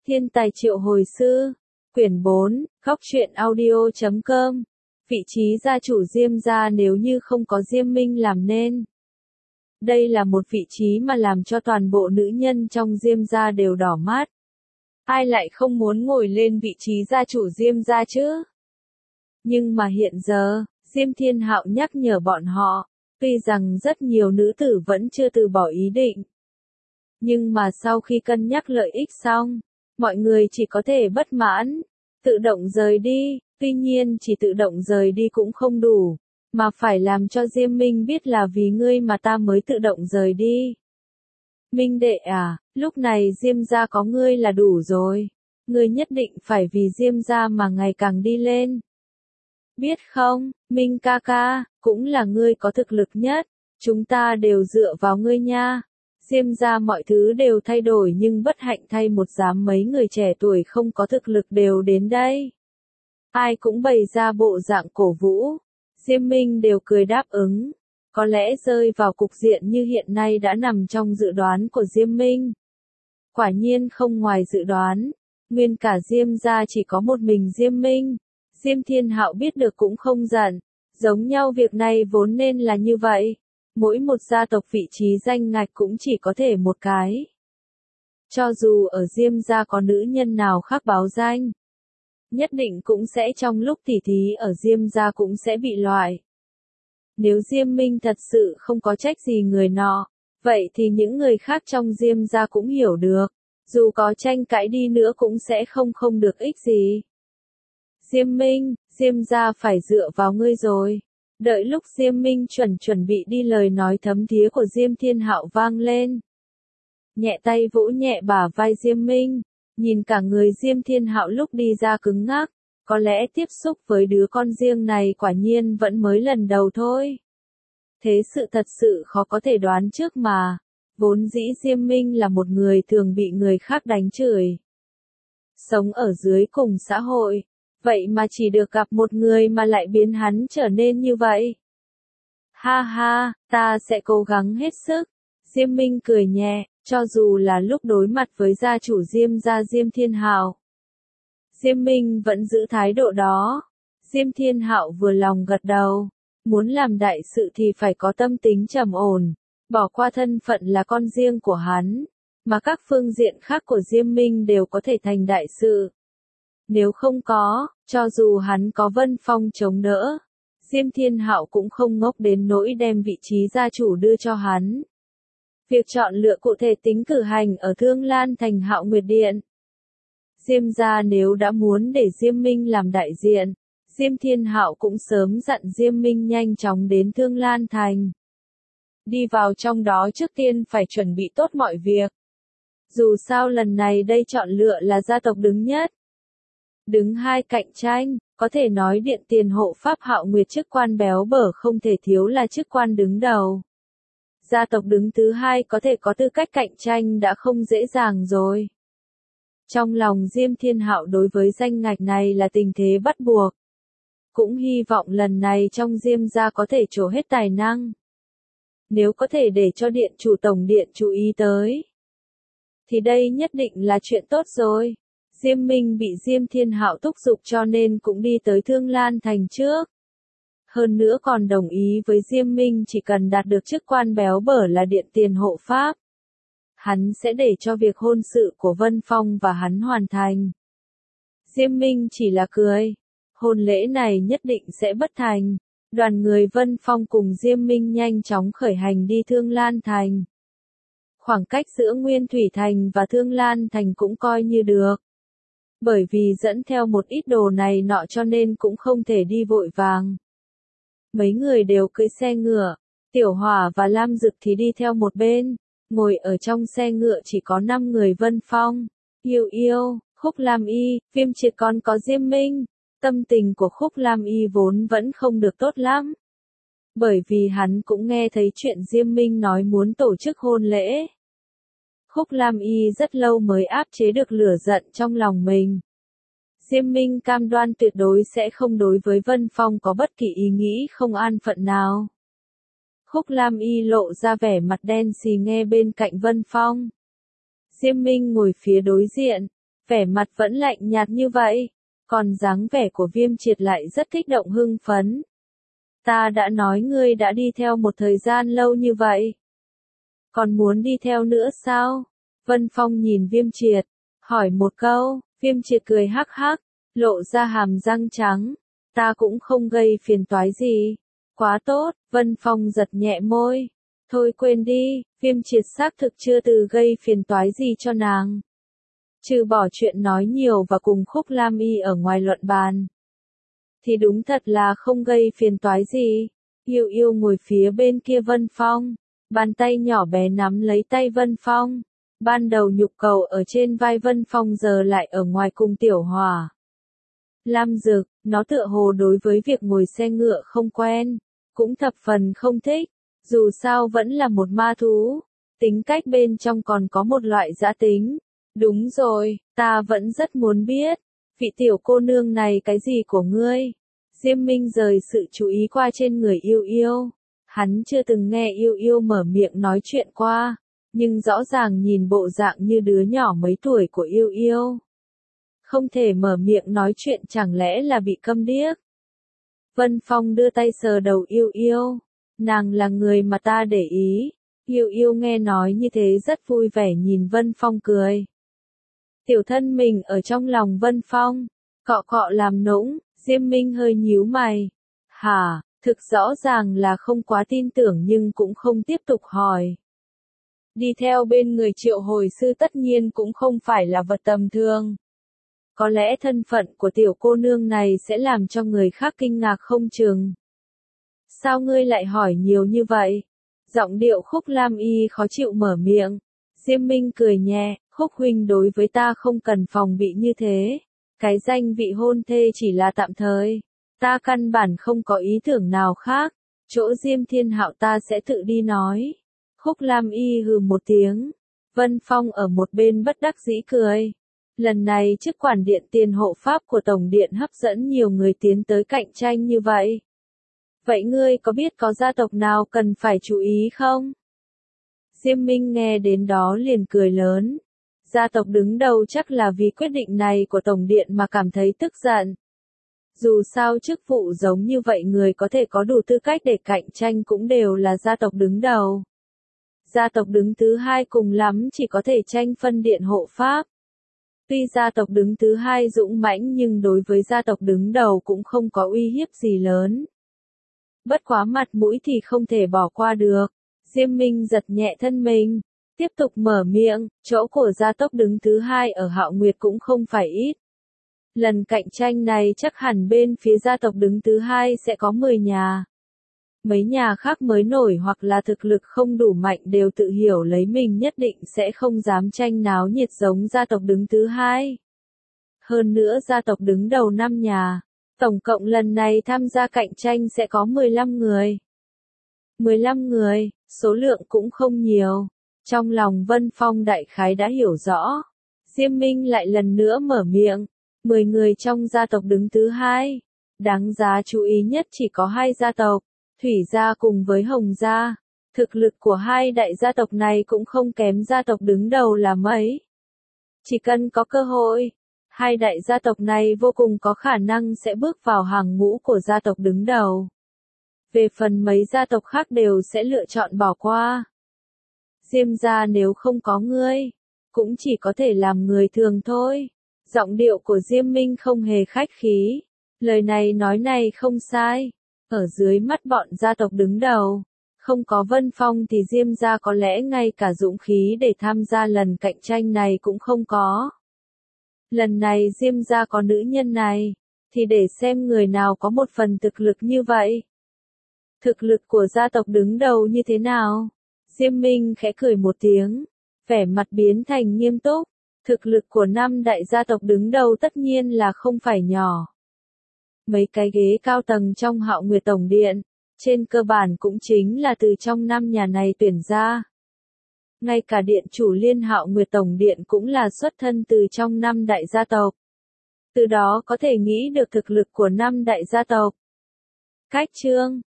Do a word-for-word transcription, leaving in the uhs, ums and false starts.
Thiên tài triệu hồi sư, quyển bốn, góc truyện audio chấm com. Vị trí gia chủ Diêm gia nếu như không có Diêm Minh làm nên. Đây là một vị trí mà làm cho toàn bộ nữ nhân trong Diêm gia đều đỏ mắt. Ai lại không muốn ngồi lên vị trí gia chủ Diêm gia chứ? Nhưng mà hiện giờ, Diêm Thiên Hạo nhắc nhở bọn họ, tuy rằng rất nhiều nữ tử vẫn chưa từ bỏ ý định. Nhưng mà sau khi cân nhắc lợi ích xong, mọi người chỉ có thể bất mãn, tự động rời đi, tuy nhiên chỉ tự động rời đi cũng không đủ, mà phải làm cho Diêm Minh biết là vì ngươi mà ta mới tự động rời đi. Minh đệ à, lúc này Diêm gia có ngươi là đủ rồi, ngươi nhất định phải vì Diêm gia mà ngày càng đi lên. Biết không, Minh ca ca, cũng là ngươi có thực lực nhất, chúng ta đều dựa vào ngươi nha. Diêm gia mọi thứ đều thay đổi nhưng bất hạnh thay một dám mấy người trẻ tuổi không có thực lực đều đến đây. Ai cũng bày ra bộ dạng cổ vũ. Diêm Minh đều cười đáp ứng. Có lẽ rơi vào cục diện như hiện nay đã nằm trong dự đoán của Diêm Minh. Quả nhiên không ngoài dự đoán. Nguyên cả Diêm gia chỉ có một mình Diêm Minh. Diêm Thiên Hạo biết được cũng không giận. Giống nhau việc này vốn nên là như vậy. Mỗi một gia tộc vị trí danh ngạch cũng chỉ có thể một cái. Cho dù ở Diêm gia có nữ nhân nào khác báo danh, nhất định cũng sẽ trong lúc tỉ thí ở Diêm gia cũng sẽ bị loại. Nếu Diêm Minh thật sự không có trách gì người nọ, vậy thì những người khác trong Diêm gia cũng hiểu được, dù có tranh cãi đi nữa cũng sẽ không không được ích gì. Diêm Minh, Diêm gia phải dựa vào ngươi rồi. Đợi lúc Diêm Minh chuẩn chuẩn bị đi lời nói thấm thía của Diêm Thiên Hạo vang lên. Nhẹ tay vỗ nhẹ bả vai Diêm Minh, nhìn cả người Diêm Thiên Hạo lúc đi ra cứng ngắc, có lẽ tiếp xúc với đứa con riêng này quả nhiên vẫn mới lần đầu thôi. Thế sự thật sự khó có thể đoán trước mà, vốn dĩ Diêm Minh là một người thường bị người khác đánh chửi. Sống ở dưới cùng xã hội. Vậy mà chỉ được gặp một người mà lại biến hắn trở nên như vậy. Ha ha, ta sẽ cố gắng hết sức. Diêm Minh cười nhẹ, cho dù là lúc đối mặt với gia chủ Diêm gia Diêm Thiên Hạo. Diêm Minh vẫn giữ thái độ đó. Diêm Thiên Hạo vừa lòng gật đầu. Muốn làm đại sự thì phải có tâm tính trầm ổn, bỏ qua thân phận là con riêng của hắn, mà các phương diện khác của Diêm Minh đều có thể thành đại sự. Nếu không có, cho dù hắn có Vân Phong chống đỡ, Diêm Thiên Hạo cũng không ngốc đến nỗi đem vị trí gia chủ đưa cho hắn. Việc chọn lựa cụ thể tính cử hành ở Thương Lan Thành Hạo Nguyệt Điện. Diêm gia nếu đã muốn để Diêm Minh làm đại diện, Diêm Thiên Hạo cũng sớm dặn Diêm Minh nhanh chóng đến Thương Lan Thành. Đi vào trong đó trước tiên phải chuẩn bị tốt mọi việc. Dù sao lần này đây chọn lựa là gia tộc đứng nhất. Đứng hai cạnh tranh, có thể nói điện tiền hộ pháp Hạo Nguyệt chức quan béo bở không thể thiếu là chức quan đứng đầu. Gia tộc đứng thứ hai có thể có tư cách cạnh tranh đã không dễ dàng rồi. Trong lòng Diêm Thiên Hạo đối với danh ngạch này là tình thế bắt buộc. Cũng hy vọng lần này trong Diêm gia có thể trổ hết tài năng. Nếu có thể để cho điện chủ tổng điện chú ý tới, thì đây nhất định là chuyện tốt rồi. Diêm Minh bị Diêm Thiên Hạo thúc giục cho nên cũng đi tới Thương Lan Thành trước. Hơn nữa còn đồng ý với Diêm Minh chỉ cần đạt được chức quan béo bở là điện tiền hộ pháp. Hắn sẽ để cho việc hôn sự của Vân Phong và hắn hoàn thành. Diêm Minh chỉ là cười. Hôn lễ này nhất định sẽ bất thành. Đoàn người Vân Phong cùng Diêm Minh nhanh chóng khởi hành đi Thương Lan Thành. Khoảng cách giữa Nguyên Thủy Thành và Thương Lan Thành cũng coi như được. Bởi vì dẫn theo một ít đồ này nọ cho nên cũng không thể đi vội vàng. Mấy người đều cưỡi xe ngựa, Tiểu Hỏa và Lam Dực thì đi theo một bên, ngồi ở trong xe ngựa chỉ có năm người Vân Phong, Yêu Yêu, Khúc Lam Y, Viêm Triệt còn có Diêm Minh. Tâm tình của Khúc Lam Y vốn vẫn không được tốt lắm. Bởi vì hắn cũng nghe thấy chuyện Diêm Minh nói muốn tổ chức hôn lễ. Khúc Lam Y rất lâu mới áp chế được lửa giận trong lòng mình. Diêm Minh cam đoan tuyệt đối sẽ không đối với Vân Phong có bất kỳ ý nghĩ không an phận nào. Khúc Lam Y lộ ra vẻ mặt đen xì nghe bên cạnh Vân Phong. Diêm Minh ngồi phía đối diện, Vẻ mặt vẫn lạnh nhạt như vậy, còn dáng vẻ của Viêm Triệt lại rất kích động hưng phấn. Ta đã nói ngươi đã đi theo một thời gian lâu như vậy. Còn muốn đi theo nữa sao? Vân Phong nhìn Viêm Triệt, hỏi một câu. Viêm Triệt cười hắc hắc, lộ ra hàm răng trắng. Ta cũng không gây phiền toái gì. Quá tốt, Vân Phong giật nhẹ môi. Thôi quên đi, Viêm Triệt xác thực chưa từ gây phiền toái gì cho nàng. Trừ bỏ chuyện nói nhiều và cùng Khúc Lam Y ở ngoài luận bàn. Thì đúng thật là không gây phiền toái gì. Yêu Yêu ngồi phía bên kia Vân Phong. Bàn tay nhỏ bé nắm lấy tay Vân Phong. Ban đầu nhục cầu ở trên vai Vân Phong giờ lại ở ngoài cùng Tiểu Hỏa. Lam Dực, nó tựa hồ đối với việc ngồi xe ngựa không quen, cũng thập phần không thích, dù sao vẫn là một ma thú, tính cách bên trong còn có một loại dã tính. Đúng rồi, ta vẫn rất muốn biết, vị tiểu cô nương này cái gì của ngươi? Diêm Minh rời sự chú ý qua trên người Yêu Yêu. Hắn chưa từng nghe Yêu Yêu mở miệng nói chuyện qua, nhưng rõ ràng nhìn bộ dạng như đứa nhỏ mấy tuổi của Yêu Yêu. Không thể mở miệng nói chuyện chẳng lẽ là bị câm điếc. Vân Phong đưa tay sờ đầu Yêu Yêu. Nàng là người mà ta để ý. Yêu Yêu nghe nói như thế rất vui vẻ nhìn Vân Phong cười. Tiểu thân mình ở trong lòng Vân Phong, cọ cọ làm nũng, Diêm Minh hơi nhíu mày. Hả, thực rõ ràng là không quá tin tưởng nhưng cũng không tiếp tục hỏi. Đi theo bên người Triệu Hồi Sư tất nhiên cũng không phải là vật tầm thường. Có lẽ thân phận của tiểu cô nương này sẽ làm cho người khác kinh ngạc không chừng. Sao ngươi lại hỏi nhiều như vậy? Giọng điệu Khúc Lam Y khó chịu mở miệng. Diêm Minh cười nhẹ, Khúc huynh đối với ta không cần phòng bị như thế. Cái danh vị hôn thê chỉ là tạm thời. Ta căn bản không có ý tưởng nào khác. Chỗ Diêm Thiên Hạo ta sẽ tự đi nói. Khúc Lam Y hừ một tiếng. Vân Phong ở một bên bất đắc dĩ cười. Lần này chức quản điện tiền hộ pháp của Tổng Điện hấp dẫn nhiều người tiến tới cạnh tranh như vậy. Vậy ngươi có biết có gia tộc nào cần phải chú ý không? Diêm Minh nghe đến đó liền cười lớn. Gia tộc đứng đầu chắc là vì quyết định này của Tổng Điện mà cảm thấy tức giận. Dù sao chức vụ giống như vậy người có thể có đủ tư cách để cạnh tranh cũng đều là gia tộc đứng đầu. Gia tộc đứng thứ hai cùng lắm chỉ có thể tranh phân điện hộ pháp. Tuy gia tộc đứng thứ hai dũng mãnh nhưng đối với gia tộc đứng đầu cũng không có uy hiếp gì lớn. Bất quá mặt mũi thì không thể bỏ qua được. Diêm Minh giật nhẹ thân mình, tiếp tục mở miệng, chỗ của gia tộc đứng thứ hai ở Hạo Nguyệt cũng không phải ít. Lần cạnh tranh này chắc hẳn bên phía gia tộc đứng thứ hai sẽ có mười nhà. Mấy nhà khác mới nổi hoặc là thực lực không đủ mạnh đều tự hiểu lấy mình nhất định sẽ không dám tranh náo nhiệt giống gia tộc đứng thứ hai. Hơn nữa gia tộc đứng đầu năm nhà, tổng cộng lần này tham gia cạnh tranh sẽ có mười lăm người. mười lăm người, số lượng cũng không nhiều. Trong lòng Vân Phong đại khái đã hiểu rõ. Diêm Minh lại lần nữa mở miệng. mười người trong gia tộc đứng thứ hai. Đáng giá chú ý nhất chỉ có hai gia tộc. Thủy gia cùng với Hồng gia, thực lực của hai đại gia tộc này cũng không kém gia tộc đứng đầu là mấy. Chỉ cần có cơ hội, hai đại gia tộc này vô cùng có khả năng sẽ bước vào hàng ngũ của gia tộc đứng đầu. Về phần mấy gia tộc khác đều sẽ lựa chọn bỏ qua. Diêm gia nếu không có ngươi, cũng chỉ có thể làm người thường thôi. Giọng điệu của Diêm Minh không hề khách khí. Lời này nói này không sai. Ở dưới mắt bọn gia tộc đứng đầu, không có Vân Phong thì Diêm gia có lẽ ngay cả dũng khí để tham gia lần cạnh tranh này cũng không có. Lần này Diêm gia có nữ nhân này, thì để xem người nào có một phần thực lực như vậy. Thực lực của gia tộc đứng đầu như thế nào? Diêm Minh khẽ cười một tiếng, vẻ mặt biến thành nghiêm túc. Thực lực của năm đại gia tộc đứng đầu tất nhiên là không phải nhỏ. Mấy cái ghế cao tầng trong Hạo Nguyệt Tổng Điện, trên cơ bản cũng chính là từ trong năm nhà này tuyển ra. Ngay cả điện chủ Liên Hạo Nguyệt Tổng Điện cũng là xuất thân từ trong năm đại gia tộc. Từ đó có thể nghĩ được thực lực của năm đại gia tộc. Cách chương